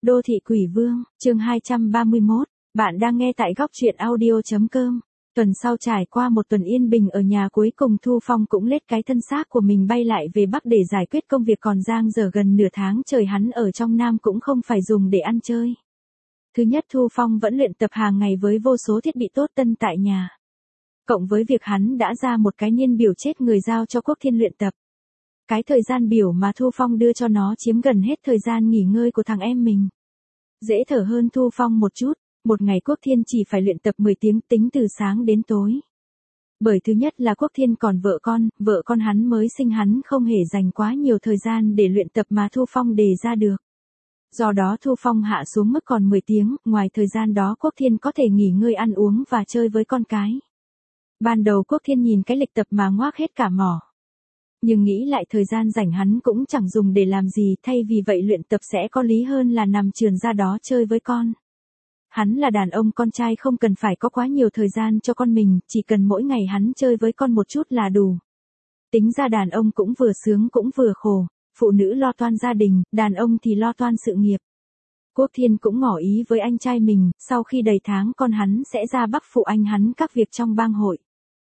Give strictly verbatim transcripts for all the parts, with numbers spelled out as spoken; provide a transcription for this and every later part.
Đô thị quỷ vương, chương hai trăm ba mươi mốt, bạn đang nghe tại góc truyện audio.com. Tuần sau trải qua một tuần yên bình ở nhà, cuối cùng Thu Phong cũng lết cái thân xác của mình bay lại về Bắc để giải quyết công việc còn dang dở gần nửa tháng trời hắn ở trong Nam cũng không phải dùng để ăn chơi. Thứ nhất, Thu Phong vẫn luyện tập hàng ngày với vô số thiết bị tốt tân tại nhà. Cộng với việc hắn đã ra một cái niên biểu chết người giao cho Quốc Thiên luyện tập. Cái thời gian biểu mà Thu Phong đưa cho nó chiếm gần hết thời gian nghỉ ngơi của thằng em mình. Dễ thở hơn Thu Phong một chút, một ngày Quốc Thiên chỉ phải luyện tập mười tiếng tính từ sáng đến tối. Bởi thứ nhất là Quốc Thiên còn vợ con, vợ con hắn mới sinh, hắn không hề dành quá nhiều thời gian để luyện tập mà Thu Phong đề ra được. Do đó Thu Phong hạ xuống mức còn mười tiếng, ngoài thời gian đó Quốc Thiên có thể nghỉ ngơi ăn uống và chơi với con cái. Ban đầu Quốc Thiên nhìn cái lịch tập mà ngoác hết cả mỏ. Nhưng nghĩ lại thời gian rảnh hắn cũng chẳng dùng để làm gì, thay vì vậy luyện tập sẽ có lý hơn là nằm chườn ra đó chơi với con. Hắn là đàn ông con trai, không cần phải có quá nhiều thời gian cho con mình, chỉ cần mỗi ngày hắn chơi với con một chút là đủ. Tính ra đàn ông cũng vừa sướng cũng vừa khổ, phụ nữ lo toan gia đình, đàn ông thì lo toan sự nghiệp. Quốc Thiên cũng ngỏ ý với anh trai mình, sau khi đầy tháng con hắn sẽ ra Bắc phụ anh hắn các việc trong bang hội.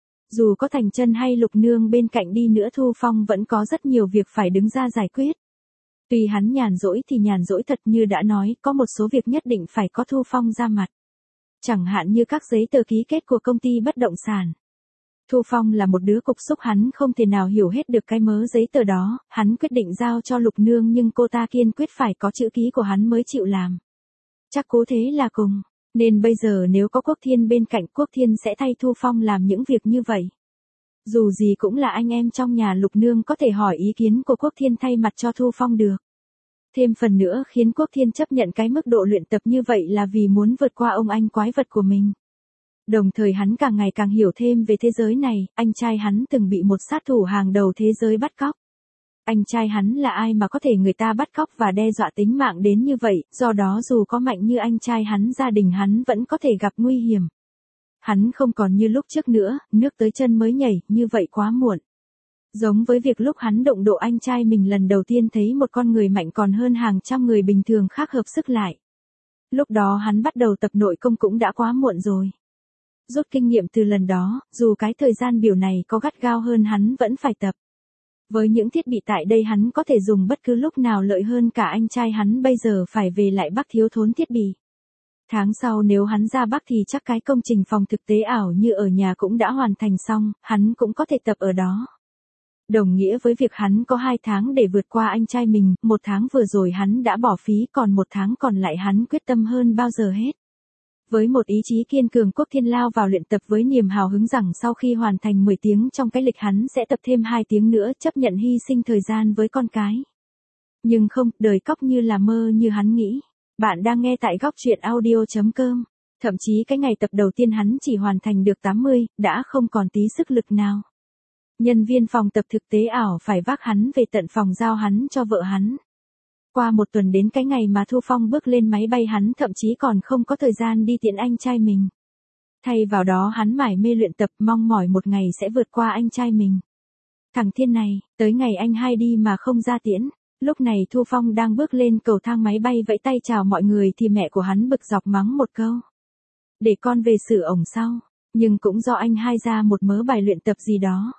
Dù có Thành Chân hay Lục Nương bên cạnh đi nữa, Thu Phong vẫn có rất nhiều việc phải đứng ra giải quyết. Tuy hắn nhàn rỗi thì nhàn rỗi thật, như đã nói, có một số việc nhất định phải có Thu Phong ra mặt. Chẳng hạn như các giấy tờ ký kết của công ty bất động sản. Thu Phong là một đứa cục xúc, hắn không thể nào hiểu hết được cái mớ giấy tờ đó, hắn quyết định giao cho Lục Nương nhưng cô ta kiên quyết phải có chữ ký của hắn mới chịu làm. Chắc cố thế là cùng. Nên bây giờ nếu có Quốc Thiên bên cạnh, Quốc Thiên sẽ thay Thu Phong làm những việc như vậy. Dù gì cũng là anh em trong nhà, Lục Nương có thể hỏi ý kiến của Quốc Thiên thay mặt cho Thu Phong được. Thêm phần nữa khiến Quốc Thiên chấp nhận cái mức độ luyện tập như vậy là vì muốn vượt qua ông anh quái vật của mình. Đồng thời hắn càng ngày càng hiểu thêm về thế giới này, anh trai hắn từng bị một sát thủ hàng đầu thế giới bắt cóc. Anh trai hắn là ai mà có thể người ta bắt cóc và đe dọa tính mạng đến như vậy, do đó dù có mạnh như anh trai hắn, gia đình hắn vẫn có thể gặp nguy hiểm. Hắn không còn như lúc trước nữa, nước tới chân mới nhảy, như vậy quá muộn. Giống với việc lúc hắn động độ anh trai mình lần đầu tiên thấy một con người mạnh còn hơn hàng trăm người bình thường khác hợp sức lại. Lúc đó hắn bắt đầu tập nội công cũng đã quá muộn rồi. Rút kinh nghiệm từ lần đó, dù cái thời gian biểu này có gắt gao hơn hắn vẫn phải tập. Với những thiết bị tại đây hắn có thể dùng bất cứ lúc nào, lợi hơn cả anh trai hắn bây giờ phải về lại Bắc thiếu thốn thiết bị. Tháng sau nếu hắn ra Bắc thì chắc cái công trình phòng thực tế ảo như ở nhà cũng đã hoàn thành xong, hắn cũng có thể tập ở đó. Đồng nghĩa với việc hắn có hai tháng để vượt qua anh trai mình, một tháng vừa rồi hắn đã bỏ phí, còn một tháng còn lại hắn quyết tâm hơn bao giờ hết. Với một ý chí kiên cường, Quốc Thiên lao vào luyện tập với niềm hào hứng rằng sau khi hoàn thành mười tiếng trong cái lịch hắn sẽ tập thêm hai tiếng nữa, chấp nhận hy sinh thời gian với con cái. Nhưng không, đời cóc như là mơ như hắn nghĩ. Bạn đang nghe tại góc truyện audio.com. Thậm chí cái ngày tập đầu tiên hắn chỉ hoàn thành được tám mươi, đã không còn tí sức lực nào. Nhân viên phòng tập thực tế ảo phải vác hắn về tận phòng giao hắn cho vợ hắn. Qua một tuần đến cái ngày mà Thu Phong bước lên máy bay, hắn thậm chí còn không có thời gian đi tiễn anh trai mình. Thay vào đó hắn mải mê luyện tập, mong mỏi một ngày sẽ vượt qua anh trai mình. Thằng Thiên này, tới ngày anh hai đi mà không ra tiễn. Lúc này Thu Phong đang bước lên cầu thang máy bay vẫy tay chào mọi người thì mẹ của hắn bực dọc mắng một câu. Để con về xử ổng sau, nhưng cũng do anh hai ra một mớ bài luyện tập gì đó.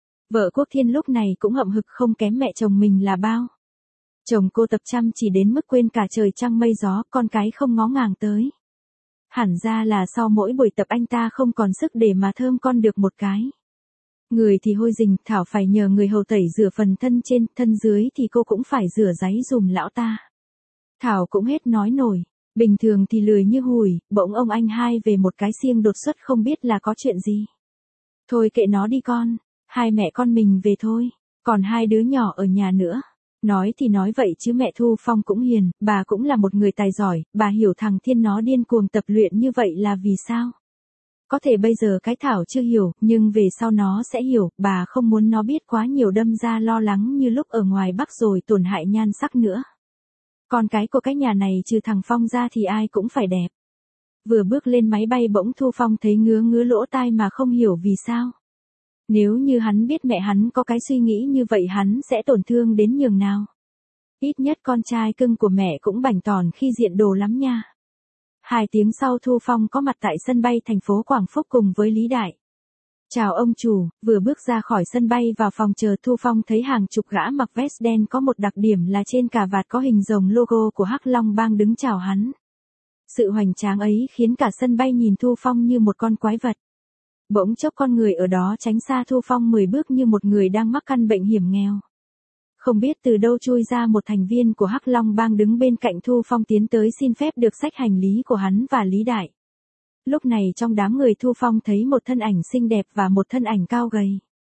Vợ Quốc Thiên lúc này cũng hậm hực không kém mẹ chồng mình là bao. Chồng cô tập chăm chỉ đến mức quên cả trời trăng mây gió, con cái không ngó ngàng tới. Hẳn ra là sau mỗi buổi tập anh ta không còn sức để mà thơm con được một cái. Người thì hôi rình, Thảo phải nhờ người hầu tẩy rửa phần thân trên, thân dưới thì cô cũng phải rửa ráy dùm lão ta. Thảo cũng hết nói nổi, bình thường thì lười như hùi, bỗng ông anh hai về một cái xiêng đột xuất không biết là có chuyện gì. Thôi kệ nó đi con, hai mẹ con mình về thôi, còn hai đứa nhỏ ở nhà nữa. Nói thì nói vậy chứ mẹ Thu Phong cũng hiền, bà cũng là một người tài giỏi, bà hiểu thằng Thiên nó điên cuồng tập luyện như vậy là vì sao. Có thể bây giờ cái Thảo chưa hiểu, nhưng về sau nó sẽ hiểu, bà không muốn nó biết quá nhiều đâm ra lo lắng như lúc ở ngoài Bắc rồi tổn hại nhan sắc nữa. Con cái của cái nhà này trừ thằng Phong ra thì ai cũng phải đẹp. Vừa bước lên máy bay bỗng Thu Phong thấy ngứa ngứa lỗ tai mà không hiểu vì sao. Nếu như hắn biết mẹ hắn có cái suy nghĩ như vậy hắn sẽ tổn thương đến nhường nào. Ít nhất con trai cưng của mẹ cũng bảnh tỏn khi diện đồ lắm nha. Hai tiếng sau Thu Phong có mặt tại sân bay thành phố Quảng Phúc cùng với Lý Đại. Chào ông chủ, vừa bước ra khỏi sân bay vào phòng chờ Thu Phong thấy hàng chục gã mặc vest đen có một đặc điểm là trên cà vạt có hình rồng logo của Hắc Long Bang đứng chào hắn. Sự hoành tráng ấy khiến cả sân bay nhìn Thu Phong như một con quái vật. Bỗng chốc con người ở đó tránh xa Thu Phong mười bước như một người đang mắc căn bệnh hiểm nghèo. Không biết từ đâu chui ra một thành viên của Hắc Long Bang đứng bên cạnh Thu Phong tiến tới xin phép được xách hành lý của hắn và Lý Đại. Lúc này trong đám người Thu Phong thấy một thân ảnh xinh đẹp và một thân ảnh cao gầy.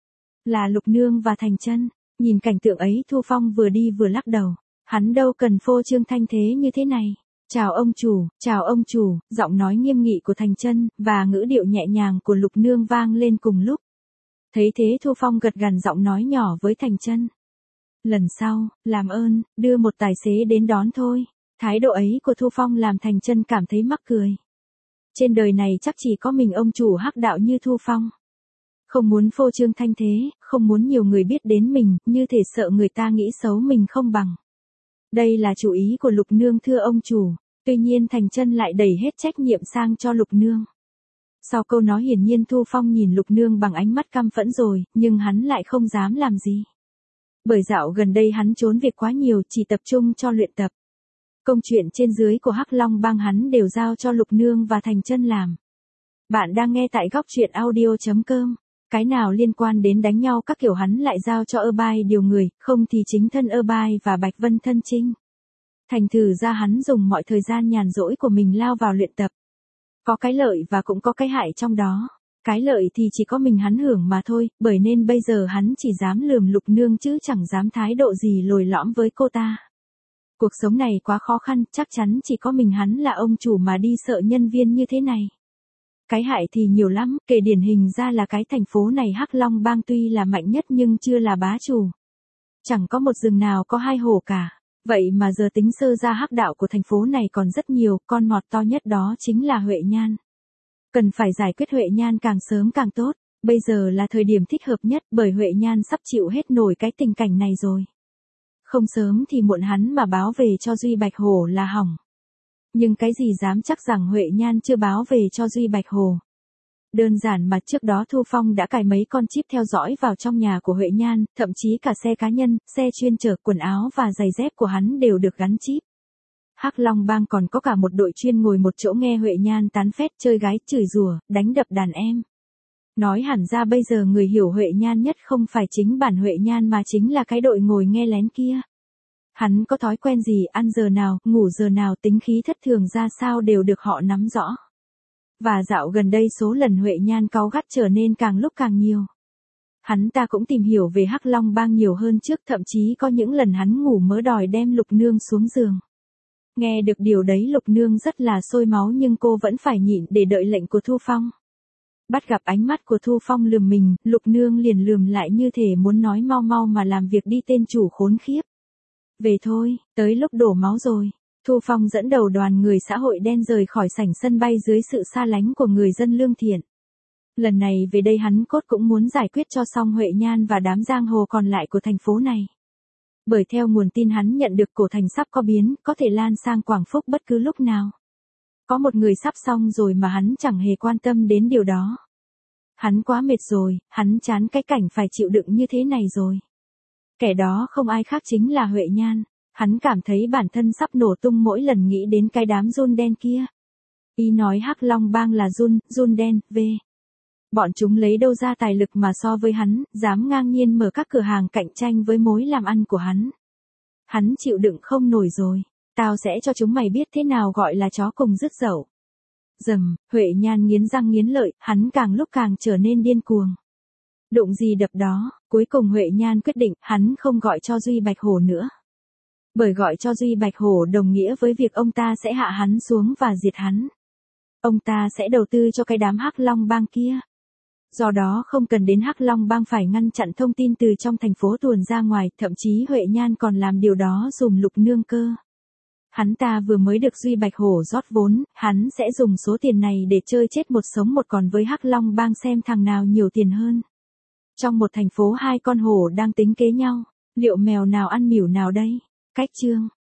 Là Lục Nương và Thành Chân. Nhìn cảnh tượng ấy Thu Phong vừa đi vừa lắc đầu. Hắn đâu cần phô trương thanh thế như thế này. Chào ông chủ, chào ông chủ, giọng nói nghiêm nghị của Thành Chân và ngữ điệu nhẹ nhàng của Lục Nương vang lên cùng lúc. Thấy thế Thu Phong gật gằn giọng nói nhỏ với Thành Chân. Lần sau, làm ơn, đưa một tài xế đến đón thôi. Thái độ ấy của Thu Phong làm Thành Chân cảm thấy mắc cười. Trên đời này chắc chỉ có mình ông chủ hắc đạo như Thu Phong. Không muốn phô trương thanh thế, không muốn nhiều người biết đến mình, như thể sợ người ta nghĩ xấu mình không bằng. Đây là chủ ý của Lục Nương thưa ông chủ. Tuy nhiên Thành Chân lại đẩy hết trách nhiệm sang cho Lục Nương. Sau câu nói hiển nhiên Thu Phong nhìn Lục Nương bằng ánh mắt căm phẫn rồi, nhưng hắn lại không dám làm gì. Bởi dạo gần đây hắn trốn việc quá nhiều, chỉ tập trung cho luyện tập. Công chuyện trên dưới của Hắc Long Bang hắn đều giao cho Lục Nương và Thành Chân làm. Bạn đang nghe tại góc truyện audio chấm com. Cái nào liên quan đến đánh nhau các kiểu hắn lại giao cho Ơ-Bai điều người, không thì chính thân Ơ-Bai và Bạch Vân thân chinh. Thành thử ra hắn dùng mọi thời gian nhàn rỗi của mình lao vào luyện tập. Có cái lợi và cũng có cái hại trong đó. Cái lợi thì chỉ có mình hắn hưởng mà thôi, bởi nên bây giờ hắn chỉ dám lườm Lục Nương chứ chẳng dám thái độ gì lồi lõm với cô ta. Cuộc sống này quá khó khăn, chắc chắn chỉ có mình hắn là ông chủ mà đi sợ nhân viên như thế này. Cái hại thì nhiều lắm, kể điển hình ra là cái thành phố này Hắc Long Bang tuy là mạnh nhất nhưng chưa là bá chủ. Chẳng có một rừng nào có hai hổ cả. Vậy mà giờ tính sơ ra hắc đạo của thành phố này còn rất nhiều, con mọt to nhất đó chính là Huệ Nhan. Cần phải giải quyết Huệ Nhan càng sớm càng tốt, bây giờ là thời điểm thích hợp nhất bởi Huệ Nhan sắp chịu hết nổi cái tình cảnh này rồi. Không sớm thì muộn hắn mà báo về cho Duy Bạch Hổ là hỏng. Nhưng cái gì dám chắc rằng Huệ Nhan chưa báo về cho Duy Bạch Hổ. Đơn giản mà trước đó Thu Phong đã cài mấy con chip theo dõi vào trong nhà của Huệ Nhan, thậm chí cả xe cá nhân, xe chuyên chở quần áo và giày dép của hắn đều được gắn chip. Hắc Long Bang còn có cả một đội chuyên ngồi một chỗ nghe Huệ Nhan tán phét chơi gái chửi rủa, đánh đập đàn em. Nói hẳn ra bây giờ người hiểu Huệ Nhan nhất không phải chính bản Huệ Nhan mà chính là cái đội ngồi nghe lén kia. Hắn có thói quen gì, ăn giờ nào, ngủ giờ nào, tính khí thất thường ra sao đều được họ nắm rõ. Và dạo gần đây số lần Huệ Nhan cáu gắt trở nên càng lúc càng nhiều. Hắn ta cũng tìm hiểu về Hắc Long Bang nhiều hơn trước, thậm chí có những lần hắn ngủ mớ đòi đem Lục Nương xuống giường. Nghe được điều đấy Lục Nương rất là sôi máu nhưng cô vẫn phải nhịn để đợi lệnh của Thu Phong. Bắt gặp ánh mắt của Thu Phong lườm mình, Lục Nương liền lườm lại như thể muốn nói mau mau mà làm việc đi tên chủ khốn khiếp. Về thôi, tới lúc đổ máu rồi. Thu Phong dẫn đầu đoàn người xã hội đen rời khỏi sảnh sân bay dưới sự xa lánh của người dân lương thiện. Lần này về đây hắn cốt cũng muốn giải quyết cho xong Huệ Nhan và đám giang hồ còn lại của thành phố này. Bởi theo nguồn tin hắn nhận được cổ thành sắp có biến, có thể lan sang Quảng Phúc bất cứ lúc nào. Có một người sắp xong rồi mà hắn chẳng hề quan tâm đến điều đó. Hắn quá mệt rồi, hắn chán cái cảnh phải chịu đựng như thế này rồi. Kẻ đó không ai khác chính là Huệ Nhan. Hắn cảm thấy bản thân sắp nổ tung mỗi lần nghĩ đến cái đám run đen kia. Y nói Hắc Long Bang là run, run đen, về. Bọn chúng lấy đâu ra tài lực mà so với hắn, dám ngang nhiên mở các cửa hàng cạnh tranh với mối làm ăn của hắn. Hắn chịu đựng không nổi rồi. Tao sẽ cho chúng mày biết thế nào gọi là chó cùng rứt dậu. Dầm, Huệ Nhan nghiến răng nghiến lợi, hắn càng lúc càng trở nên điên cuồng. Đụng gì đập đó, cuối cùng Huệ Nhan quyết định hắn không gọi cho Duy Bạch Hổ nữa. Bởi gọi cho Duy Bạch Hổ đồng nghĩa với việc ông ta sẽ hạ hắn xuống và diệt hắn. Ông ta sẽ đầu tư cho cái đám Hắc Long Bang kia. Do đó không cần đến Hắc Long Bang phải ngăn chặn thông tin từ trong thành phố tuồn ra ngoài, thậm chí Huệ Nhan còn làm điều đó dùm Lục Nương cơ. Hắn ta vừa mới được Duy Bạch Hổ rót vốn, hắn sẽ dùng số tiền này để chơi chết một sống một còn với Hắc Long Bang xem thằng nào nhiều tiền hơn. Trong một thành phố hai con hổ đang tính kế nhau, liệu mèo nào ăn mỉu nào đây? Cách chương